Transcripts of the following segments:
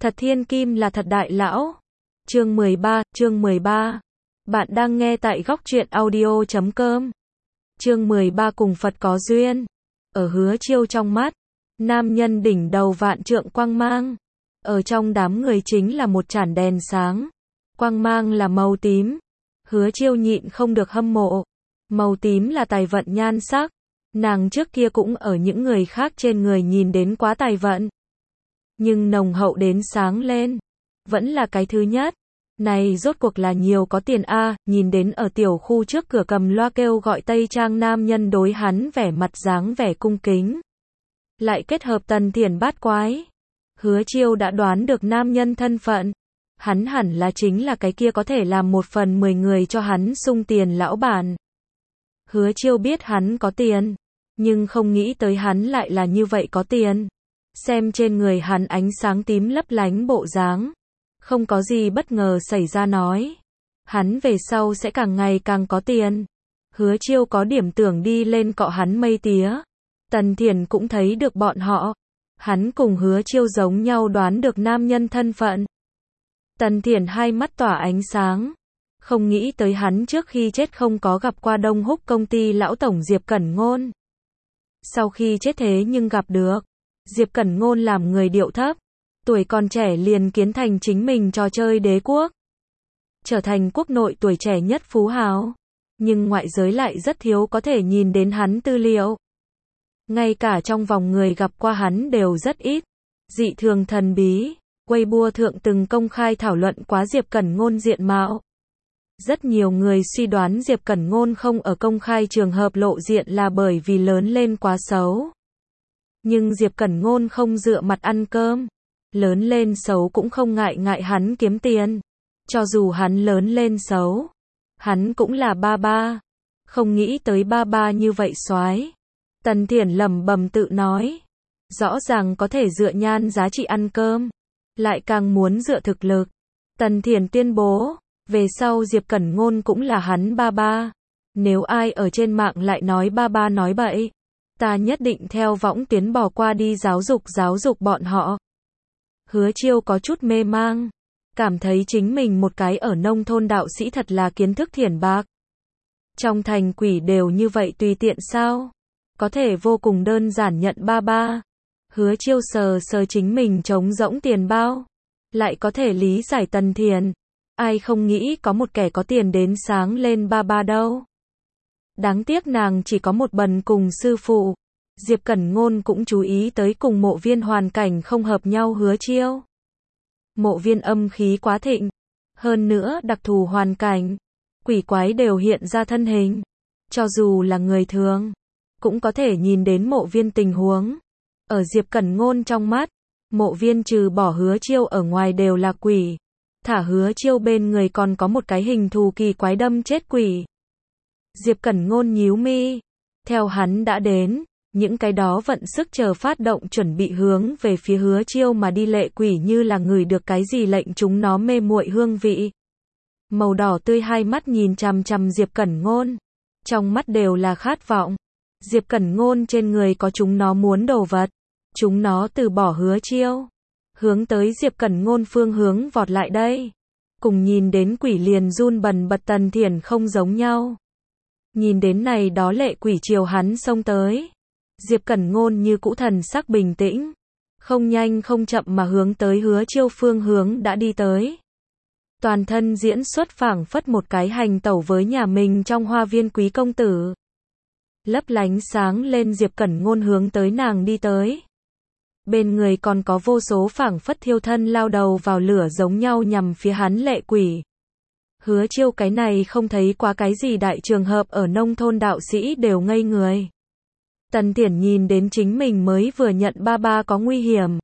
Thật thiên kim là thật đại lão. Chương 13. Bạn đang nghe tại góc truyện audio.com. Chương 13 cùng Phật có duyên. Ở Hứa Chiêu trong mắt, nam nhân đỉnh đầu vạn trượng quang mang. Ở trong đám người chính là một chản đèn sáng. Quang mang là màu tím. Hứa Chiêu nhịn không được hâm mộ. Màu tím là tài vận nhan sắc. Nàng trước kia cũng ở những người khác trên người nhìn đến quá tài vận. Nhưng nồng hậu đến sáng lên, vẫn là cái thứ nhất. Này rốt cuộc là nhiều có tiền a, nhìn đến ở tiểu khu trước cửa cầm loa kêu gọi Tây Trang nam nhân đối hắn vẻ mặt dáng vẻ cung kính. Lại kết hợp Tần Thiển bát quái. Hứa Chiêu đã đoán được nam nhân thân phận. Hắn hẳn là chính là cái kia có thể làm 1/10 người cho hắn sung tiền lão bản. Hứa Chiêu biết hắn có tiền, nhưng không nghĩ tới hắn lại là như vậy có tiền. Xem trên người hắn ánh sáng tím lấp lánh bộ dáng, không có gì bất ngờ xảy ra nói. Hắn về sau sẽ càng ngày càng có tiền. Hứa Chiêu có điểm tưởng đi lên cọ hắn mây tía. Tần Thiển cũng thấy được bọn họ. Hắn cùng Hứa Chiêu giống nhau đoán được nam nhân thân phận. Tần Thiển hai mắt tỏa ánh sáng. Không nghĩ tới hắn trước khi chết không có gặp qua Đông Húc công ty lão tổng Diệp Cẩn Ngôn. Sau khi chết thế nhưng gặp được. Diệp Cẩn Ngôn làm người điệu thấp, tuổi còn trẻ liền kiến thành chính mình trò chơi đế quốc. Trở thành quốc nội tuổi trẻ nhất phú hào. Nhưng ngoại giới lại rất thiếu có thể nhìn đến hắn tư liệu. Ngay cả trong vòng người gặp qua hắn đều rất ít. Dị thường thần bí, Weibo thượng từng công khai thảo luận quá Diệp Cẩn Ngôn diện mạo. Rất nhiều người suy đoán Diệp Cẩn Ngôn không ở công khai trường hợp lộ diện là bởi vì lớn lên quá xấu. Nhưng Diệp Cẩn Ngôn không dựa mặt ăn cơm. Lớn lên xấu cũng không ngại hắn kiếm tiền. Cho dù hắn lớn lên xấu, hắn cũng là ba ba. Không nghĩ tới ba ba như vậy soái. Tần Thiển lẩm bẩm tự nói. Rõ ràng có thể dựa nhan giá trị ăn cơm, lại càng muốn dựa thực lực. Tần Thiển tuyên bố, về sau Diệp Cẩn Ngôn cũng là hắn ba ba. Nếu ai ở trên mạng lại nói ba ba nói bậy, ta nhất định theo võng tiến bỏ qua đi giáo dục bọn họ. Hứa Chiêu có chút mê mang, cảm thấy chính mình một cái ở nông thôn đạo sĩ thật là kiến thức thiển bạc. Trong thành quỷ đều như vậy tùy tiện sao? Có thể vô cùng đơn giản nhận ba ba. Hứa Chiêu sờ chính mình trống rỗng tiền bao, lại có thể lý giải Tần Thiển. Ai không nghĩ có một kẻ có tiền đến sáng lên ba ba đâu. Đáng tiếc nàng chỉ có một bần cùng sư phụ. Diệp Cẩn Ngôn cũng chú ý tới cùng Mộ Viên hoàn cảnh không hợp nhau Hứa Chiêu. Mộ Viên âm khí quá thịnh, hơn nữa đặc thù hoàn cảnh, quỷ quái đều hiện ra thân hình. Cho dù là người thường, cũng có thể nhìn đến Mộ Viên tình huống. Ở Diệp Cẩn Ngôn trong mắt, Mộ Viên trừ bỏ Hứa Chiêu ở ngoài đều là quỷ. Thả Hứa Chiêu bên người còn có một cái hình thù kỳ quái đâm chết quỷ. Diệp Cẩn Ngôn nhíu mi. Theo hắn đã đến, những cái đó vận sức chờ phát động chuẩn bị hướng về phía Hứa Chiêu mà đi lệ quỷ như là ngửi được cái gì lệnh chúng nó mê muội hương vị. Màu đỏ tươi hai mắt nhìn chằm chằm Diệp Cẩn Ngôn. Trong mắt đều là khát vọng. Diệp Cẩn Ngôn trên người có chúng nó muốn đồ vật. Chúng nó từ bỏ Hứa Chiêu, hướng tới Diệp Cẩn Ngôn phương hướng vọt lại đây. Cùng nhìn đến quỷ liền run bần bật Tần Thiển không giống nhau. Nhìn đến này đó lệ quỷ chiều hắn xông tới. Diệp Cẩn Ngôn như cũ thần sắc bình tĩnh, không nhanh không chậm mà hướng tới Hứa Chiêu phương hướng đã đi tới. Toàn thân diễn xuất phảng phất một cái hành tẩu với nhà mình trong hoa viên quý công tử. Lấp lánh sáng lên Diệp Cẩn Ngôn hướng tới nàng đi tới. Bên người còn có vô số phảng phất thiêu thân lao đầu vào lửa giống nhau nhằm phía hắn lệ quỷ. Hứa Chiêu cái này không thấy quá cái gì đại trường hợp ở nông thôn đạo sĩ đều ngây người. Tần Thiển nhìn đến chính mình mới vừa nhận ba ba có nguy hiểm.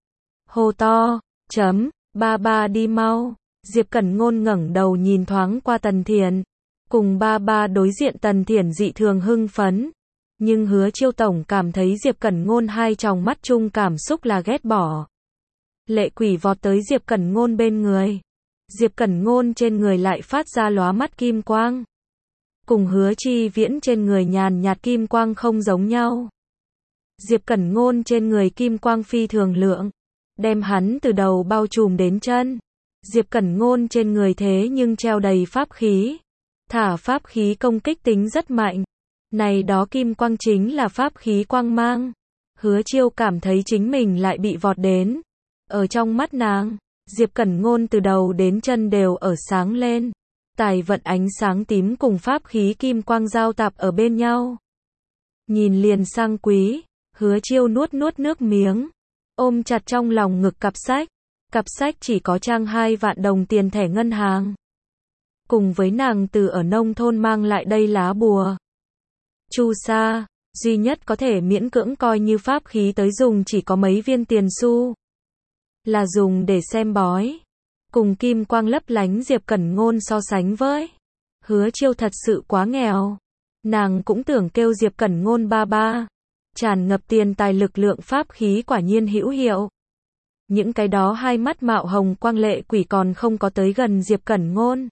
Hô to, ba ba đi mau. Diệp Cẩn Ngôn ngẩng đầu nhìn thoáng qua Tần Thiển. Cùng ba ba đối diện Tần Thiển dị thường hưng phấn. Nhưng Hứa Chiêu tổng cảm thấy Diệp Cẩn Ngôn hai tròng mắt chung cảm xúc là ghét bỏ. Lệ quỷ vọt tới Diệp Cẩn Ngôn bên người. Diệp Cẩn Ngôn trên người lại phát ra lóa mắt kim quang. Cùng Hứa Chi Viễn trên người nhàn nhạt kim quang không giống nhau. Diệp Cẩn Ngôn trên người kim quang phi thường lượng. đem hắn từ đầu bao trùm đến chân. Diệp Cẩn Ngôn trên người thế nhưng treo đầy pháp khí. Thả pháp khí công kích tính rất mạnh. Này đó kim quang chính là pháp khí quang mang. Hứa Chiêu cảm thấy chính mình lại bị vọt đến. Ở trong mắt nàng, Diệp Cẩn Ngôn từ đầu đến chân đều ở sáng lên. Tài vận ánh sáng tím cùng pháp khí kim quang giao tạp ở bên nhau. Nhìn liền sang quý, Hứa Chiêu nuốt nước miếng. Ôm chặt trong lòng ngực cặp sách. Cặp sách chỉ có trang 2 vạn đồng tiền thẻ ngân hàng. Cùng với nàng từ ở nông thôn mang lại đây lá bùa. Chu sa, duy nhất có thể miễn cưỡng coi như pháp khí tới dùng chỉ có mấy viên tiền xu. Là dùng để xem bói. Cùng kim quang lấp lánh Diệp Cẩn Ngôn so sánh với. Hứa Chiêu thật sự quá nghèo. Nàng cũng tưởng kêu Diệp Cẩn Ngôn ba ba. Tràn ngập tiền tài lực lượng pháp khí quả nhiên hữu hiệu. Những cái đó hai mắt mạo hồng quang lệ quỷ còn không có tới gần Diệp Cẩn Ngôn.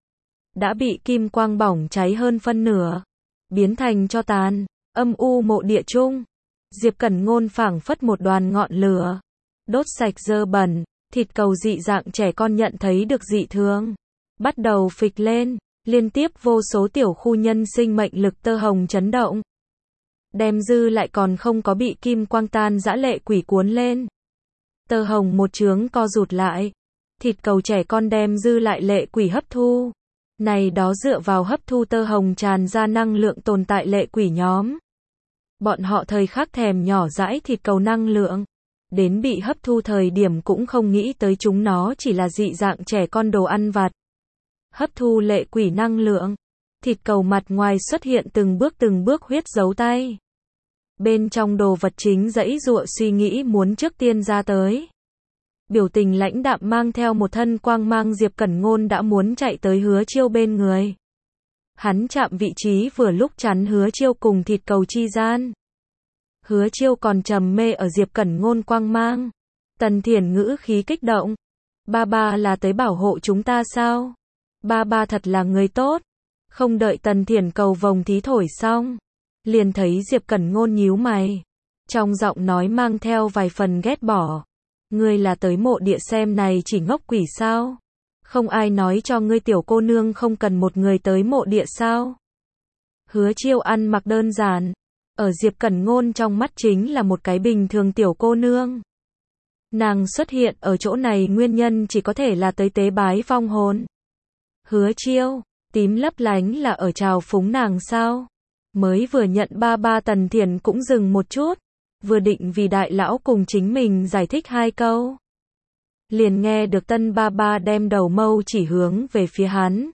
Đã bị kim quang bỏng cháy hơn phân nửa. Biến thành tro tàn, âm u mộ địa chung. Diệp Cẩn Ngôn phảng phất một đoàn ngọn lửa. Đốt sạch dơ bẩn, thịt cầu dị dạng trẻ con nhận thấy được dị thường. Bắt đầu phịch lên, liên tiếp vô số tiểu khu nhân sinh mệnh lực tơ hồng chấn động. Đem dư lại còn không có bị kim quang tan dã lệ quỷ cuốn lên. Tơ hồng một chướng co rụt lại. Thịt cầu trẻ con đem dư lại lệ quỷ hấp thu. Này đó dựa vào hấp thu tơ hồng tràn ra năng lượng tồn tại lệ quỷ nhóm. Bọn họ thời khắc thèm nhỏ dãi thịt cầu năng lượng. Đến bị hấp thu thời điểm cũng không nghĩ tới chúng nó chỉ là dị dạng trẻ con đồ ăn vặt. Hấp thu lệ quỷ năng lượng. Thịt cầu mặt ngoài xuất hiện từng bước huyết dấu tay. Bên trong đồ vật chính giãy giụa suy nghĩ muốn trước tiên ra tới. Biểu tình lãnh đạm mang theo một thân quang mang Diệp Cẩn Ngôn đã muốn chạy tới Hứa Chiêu bên người. Hắn chạm vị trí vừa lúc chắn Hứa Chiêu cùng thịt cầu chi gian. Hứa Chiêu còn trầm mê ở Diệp Cẩn Ngôn quang mang. Tần Thiển ngữ khí kích động. Ba ba là tới bảo hộ chúng ta sao? Ba ba thật là người tốt. Không đợi Tần Thiển cầu vồng thí thổi xong. Liền thấy Diệp Cẩn Ngôn nhíu mày. Trong giọng nói mang theo vài phần ghét bỏ. Ngươi là tới mộ địa xem này chỉ ngốc quỷ sao? Không ai nói cho ngươi tiểu cô nương không cần một người tới mộ địa sao? Hứa Chiêu ăn mặc đơn giản. Ở Diệp Cẩn Ngôn trong mắt chính là một cái bình thường tiểu cô nương. Nàng xuất hiện ở chỗ này nguyên nhân chỉ có thể là tới tế bái vong hồn. Hứa Chiêu, tím lấp lánh là ở chào phúng nàng sao? Mới vừa nhận ba ba Tần Thiển cũng dừng một chút. Vừa định vì đại lão cùng chính mình giải thích hai câu. Liền nghe được tân ba ba đem đầu mâu chỉ hướng về phía hắn.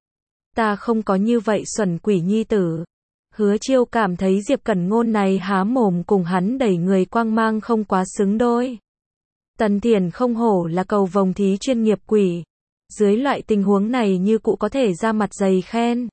Ta không có như vậy xuẩn quỷ nhi tử. Hứa Chiêu cảm thấy Diệp Cẩn Ngôn này há mồm cùng hắn đẩy người quang mang không quá xứng đôi. Tần Thiển không hổ là cầu vồng thí chuyên nghiệp quỷ. Dưới loại tình huống này như cụ có thể ra mặt dày khen.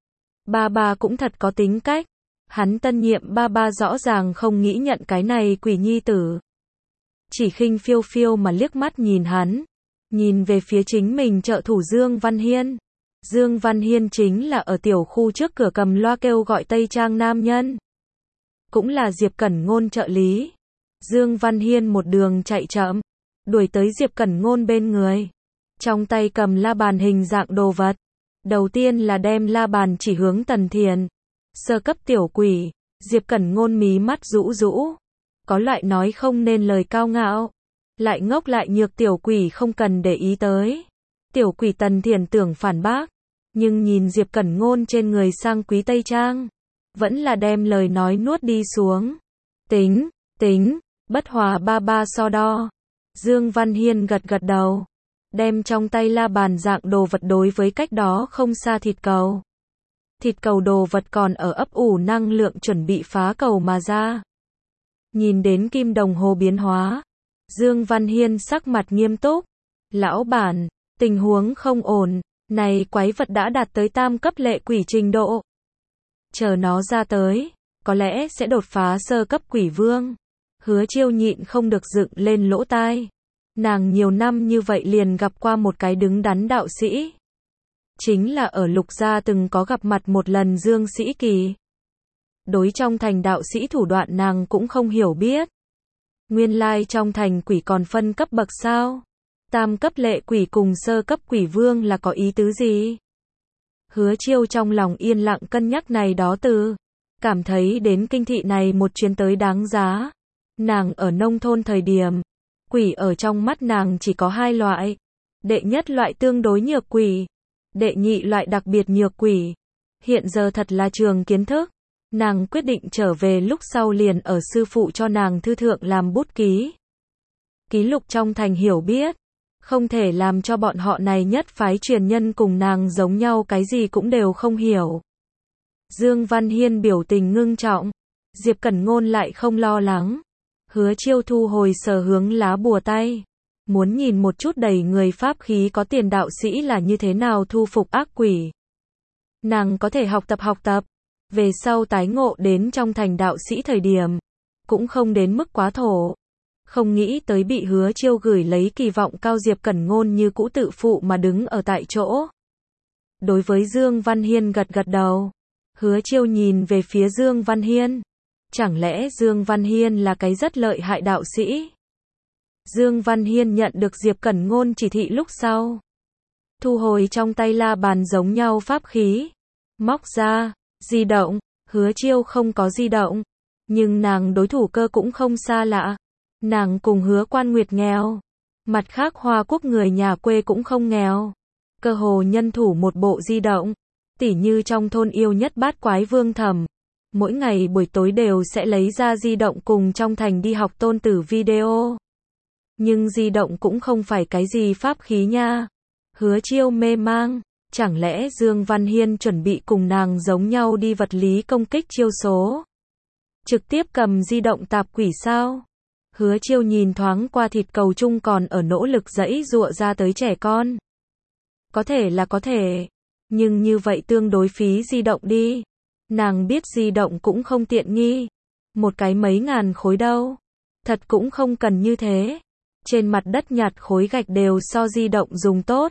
Ba ba cũng thật có tính cách. Hắn tân nhiệm ba ba rõ ràng không nghĩ nhận cái này quỷ nhi tử. Chỉ khinh phiêu phiêu mà liếc mắt nhìn hắn. Nhìn về phía chính mình trợ thủ Dương Văn Hiên. Dương Văn Hiên chính là ở tiểu khu trước cửa cầm loa kêu gọi Tây Trang nam nhân. Cũng là Diệp Cẩn Ngôn trợ lý. Dương Văn Hiên một đường chạy chậm. Đuổi tới Diệp Cẩn Ngôn bên người. Trong tay cầm la bàn hình dạng đồ vật. Đầu tiên là đem la bàn chỉ hướng Tần Thiền. Sơ cấp tiểu quỷ. Diệp Cẩn Ngôn mí mắt rũ rũ. Có loại nói không nên lời cao ngạo. Lại ngốc lại nhược tiểu quỷ không cần để ý tới. Tiểu quỷ Tần Thiền tưởng phản bác. Nhưng nhìn Diệp Cẩn Ngôn trên người sang quý Tây Trang. Vẫn là đem lời nói nuốt đi xuống. Tính, bất hòa ba ba so đo. Dương Văn Hiên gật gật đầu. Đem trong tay la bàn dạng đồ vật đối với cách đó không xa thịt cầu. Thịt cầu đồ vật còn ở ấp ủ năng lượng chuẩn bị phá cầu mà ra. Nhìn đến kim đồng hồ biến hóa. Dương Văn Hiên sắc mặt nghiêm túc. Lão bản, tình huống không ổn. Này quái vật đã đạt tới tam cấp lệ quỷ trình độ. Chờ nó ra tới, có lẽ sẽ đột phá sơ cấp quỷ vương. Hứa Chiêu nhịn không được dựng lên lỗ tai. Nàng nhiều năm như vậy liền gặp qua một cái đứng đắn đạo sĩ. Chính là ở Lục Gia từng có gặp mặt một lần Dương Sĩ Kỳ. Đối trong thành đạo sĩ thủ đoạn nàng cũng không hiểu biết. Nguyên lai trong thành quỷ còn phân cấp bậc sao? Tam cấp lệ quỷ cùng sơ cấp quỷ vương là có ý tứ gì? Hứa Chiêu trong lòng yên lặng cân nhắc này đó từ. Cảm thấy đến kinh thị này một chuyến tới đáng giá. Nàng ở nông thôn thời điểm, quỷ ở trong mắt nàng chỉ có hai loại. Đệ nhất loại tương đối nhược quỷ, đệ nhị loại đặc biệt nhược quỷ. Hiện giờ thật là trường kiến thức. Nàng quyết định trở về lúc sau liền ở sư phụ cho nàng thư thượng làm bút ký. Ký lục trong thành hiểu biết. Không thể làm cho bọn họ này nhất phái truyền nhân cùng nàng giống nhau cái gì cũng đều không hiểu. Dương Văn Hiên biểu tình ngưng trọng. Diệp Cẩn Ngôn lại không lo lắng. Hứa Chiêu thu hồi sờ hướng lá bùa tay. Muốn nhìn một chút đầy người pháp khí có tiền đạo sĩ là như thế nào thu phục ác quỷ. Nàng có thể học tập. Về sau tái ngộ đến trong thành đạo sĩ thời điểm. Cũng không đến mức quá thổ. Không nghĩ tới bị Hứa Chiêu gửi lấy kỳ vọng cao Diệp Cẩn Ngôn như cũ tự phụ mà đứng ở tại chỗ. Đối với Dương Văn Hiên gật đầu. Hứa Chiêu nhìn về phía Dương Văn Hiên. Chẳng lẽ Dương Văn Hiên là cái rất lợi hại đạo sĩ? Dương Văn Hiên nhận được Diệp Cẩn Ngôn chỉ thị lúc sau. Thu hồi trong tay la bàn giống nhau pháp khí. Móc ra, di động. Hứa Chiêu không có di động. Nhưng nàng đối thủ cơ cũng không xa lạ. Nàng cùng Hứa Quan Nguyệt nghèo. Mặt khác Hoa Quốc người nhà quê cũng không nghèo. Cơ hồ nhân thủ một bộ di động. Tỉ như trong thôn yêu nhất bát quái Vương Thẩm. Mỗi ngày buổi tối đều sẽ lấy ra di động cùng trong thành đi học tôn tử video. Nhưng di động cũng không phải cái gì pháp khí nha. Hứa Chiêu mê mang. Chẳng lẽ Dương Văn Hiên chuẩn bị cùng nàng giống nhau đi vật lý công kích chiêu số? Trực tiếp cầm di động tạp quỷ sao? Hứa Chiêu nhìn thoáng qua thịt cầu chung còn ở nỗ lực giãy giụa ra tới trẻ con. Có thể là có thể. Nhưng như vậy tương đối phí di động đi. Nàng biết di động cũng không tiện nghi. Một cái mấy ngàn khối đâu. Thật cũng không cần như thế. Trên mặt đất nhặt khối gạch đều so di động dùng tốt.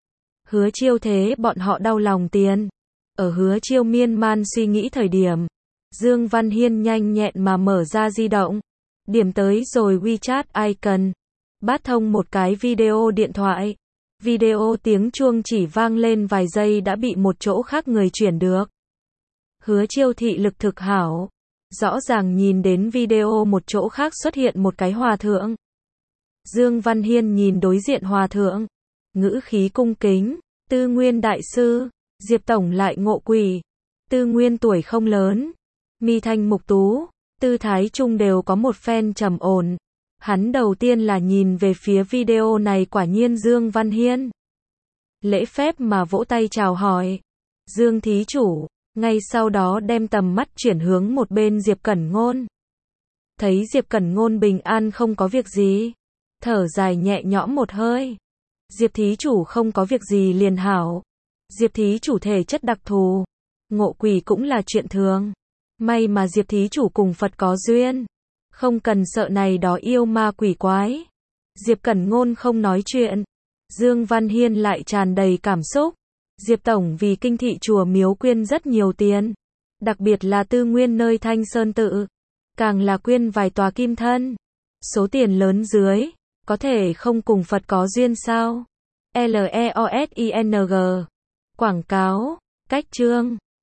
Hứa Chiêu thế bọn họ đau lòng tiền. Ở Hứa Chiêu miên man suy nghĩ thời điểm. Dương Văn Hiên nhanh nhẹn mà mở ra di động. Điểm tới rồi WeChat icon. Bắt thông một cái video điện thoại. Video tiếng chuông chỉ vang lên vài giây đã bị một chỗ khác người chuyển được. Hứa Chiêu thị lực thực hảo. Rõ ràng nhìn đến video một chỗ khác xuất hiện một cái hòa thượng. Dương Văn Hiên nhìn đối diện hòa thượng. Ngữ khí cung kính. Tư Nguyên đại sư. Diệp tổng lại ngộ quỷ. Tư Nguyên tuổi không lớn. Mi thanh mục tú. Tư thái chung đều có một phen trầm ổn. Hắn đầu tiên là nhìn về phía video này quả nhiên Dương Văn Hiên. Lễ phép mà vỗ tay chào hỏi. Dương thí chủ. Ngay sau đó đem tầm mắt chuyển hướng một bên Diệp Cẩn Ngôn. Thấy Diệp Cẩn Ngôn bình an không có việc gì. Thở dài nhẹ nhõm một hơi. Diệp thí chủ không có việc gì liền hảo. Diệp thí chủ thể chất đặc thù. Ngộ quỷ cũng là chuyện thường. May mà Diệp thí chủ cùng Phật có duyên. Không cần sợ này đó yêu ma quỷ quái. Diệp Cẩn Ngôn không nói chuyện. Dương Văn Hiên lại tràn đầy cảm xúc. Diệp tổng vì kinh thị chùa miếu quyên rất nhiều tiền. Đặc biệt là Tư Nguyên nơi Thanh Sơn tự. Càng là quyên vài tòa kim thân. Số tiền lớn dưới. Có thể không cùng Phật có duyên sao? LEOSING. Quảng cáo. Cách chương.